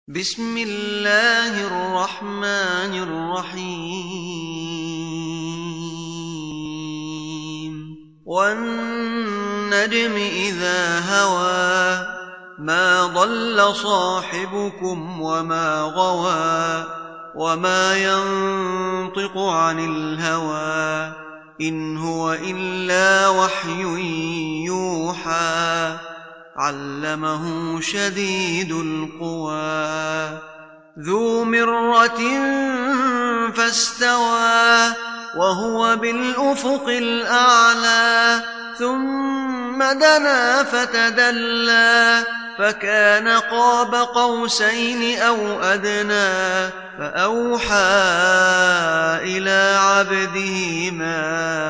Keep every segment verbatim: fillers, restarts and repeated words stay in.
بسم الله الرحمن الرحيم والنجم إذا هوى ما ضل صاحبكم وما غوى وما ينطق عن الهوى إن هو إلا وحي يوحى علمه شديد القوى ذو مرة فاستوى وهو بالأفق الأعلى ثم دنا فتدلى فكان قاب قوسين أو أدنى فأوحى إلى عبده ما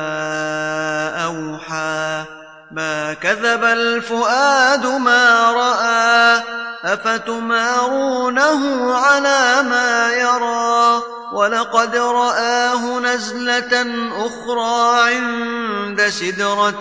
أوحى ما كذب الفؤاد ما رأى أفتمارونه على ما يرى ولقد رآه نزلة أخرى عند سدرة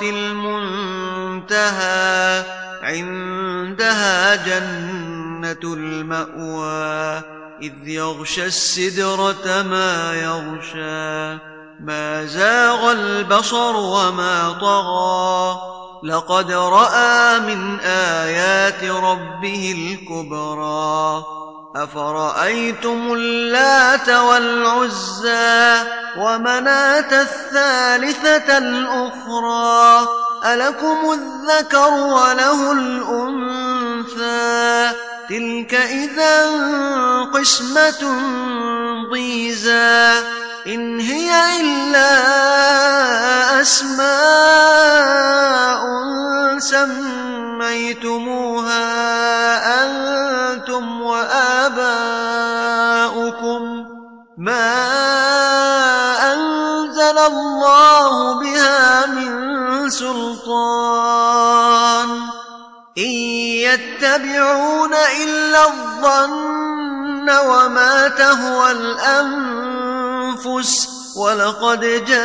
المنتهى عندها جنة المأوى إذ يغشى السدرة ما يغشى ما زاغ البصر وما طغى لقد رأى من آيات ربه الكبرى أفرأيتم اللات والعزى ومناة الثالثة الأخرى ألكم الذكر وله الأنثى تلك إذا قسمة ضيزى إن هي إلا أسماء سميتموها أنتم وآباؤكم ما أنزل الله بها من سلطان إن يتبعون إلا الظن وما تهوى الأنفس ولقد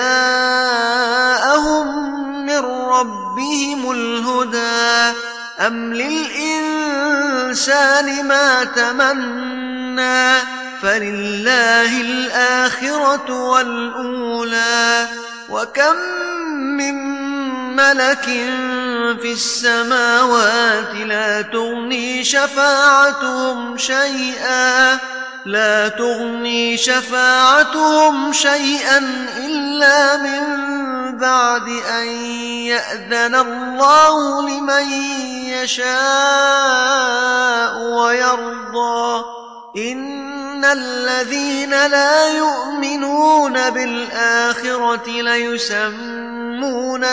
جاءهم من ربهم الهدى أم للإنسان ما تمنى فلله الآخرة والأولى وكم من ملك في السماوات لا تغني شفاعتهم شيئا لا تغني شفاعتهم شيئا إلا من بعد أن يأذن الله لمن يشاء ويرضى إن الذين لا يؤمنون بالآخرة ليسمون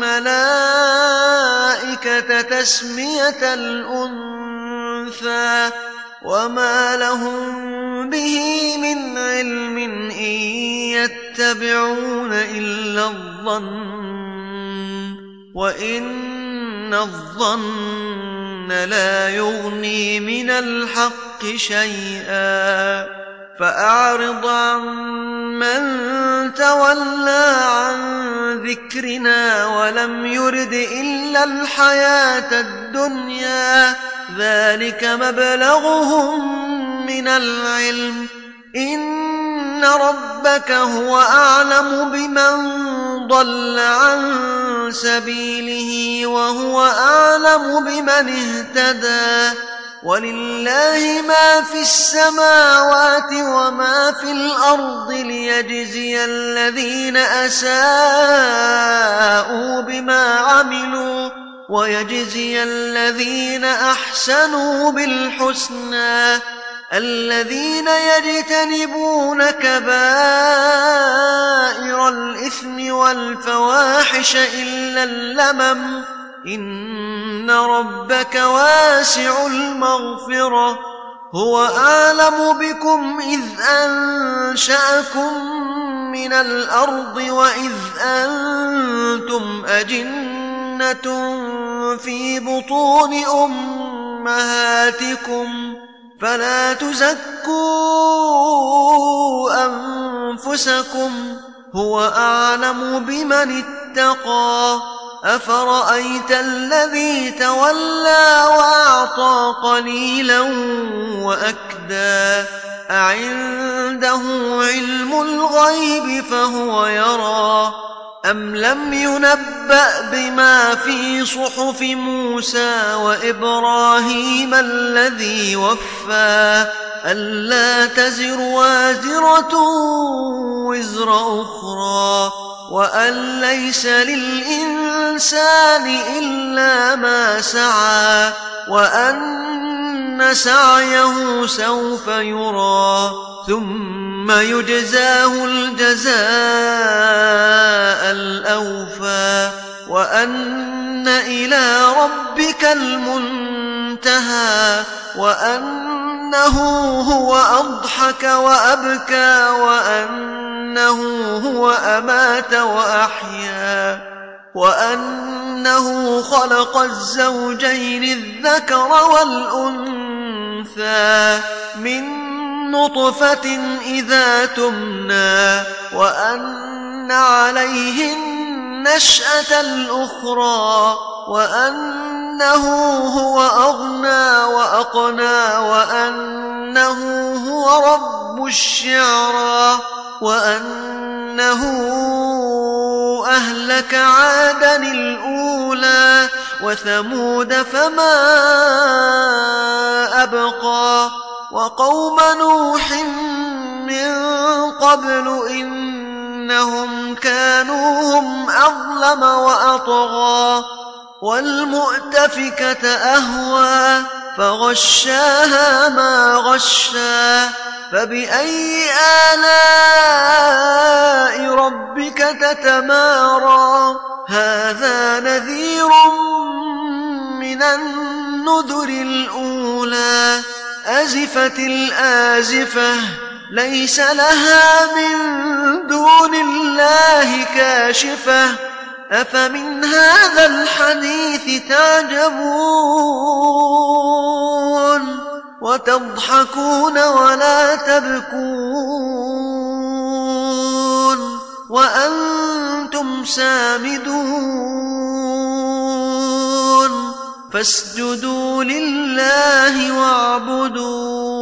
الملائكة تسمية الأنثى وما لهم به من علم إن يتبعون إلا الظن وإن الظن لا يغني من الحق شيئا فأعرض عمن تولى عن ذكرنا ولم يرد إلا الحياة الدنيا ذلك مبلغهم من العلم إن ربك هو أعلم بمن ضل عن سبيله وهو أعلم بمن اهتدى ولله ما في السماوات وما في الأرض ليجزي الذين أساءوا بما عملوا ويجزي الذين أحسنوا بالحسنى الذين يجتنبون كبائر الإثم والفواحش إلا اللمم إن ربك واسع المغفرة هو أعلم بكم إذ أنشأكم من الأرض وإذ أنتم أجنة في بطون أمهاتكم فلا تزكوا أنفسكم هو أعلم بمن اتقى أفرأيت الذي تولى وأعطى قليلا وأكدى أعنده علم الغيب فهو يرى أم لم ينبأ بما في صحف موسى وإبراهيم الذي وفى ألا تزر وازرة وزر أخرى وأن ليس للإنسان إلا ما سعى وأن سعيه سوف يرى ثم يجزاه الجزاء الأوفى وأن إلى ربك المنتهى وأنه هو أضحك وأبكى وأنه هو أمات وأحيا وأنه خلق الزوجين الذكر والأنثى من نطفة إذا تمنى وأن عليه النشأة الأخرى وأنه هو أغنى وأقنى وأنه هو رب الشعرى وأنه أهلك عادا الأولى وثمود فما أبقى وقوم نوح من قبل إنهم كانوا هم أظلم وأطغى والمؤتفكة أهوى فغشاها ما غشا فبأي آلاء ربك تتمارى هذا نذير من النذر الأولى أزفت الآزفة ليس لها من دون الله كاشفة أفمن هذا الحديث تعجبون وتضحكون ولا تبكون وأنتم سامدون فاسجدوا لله واعبدوا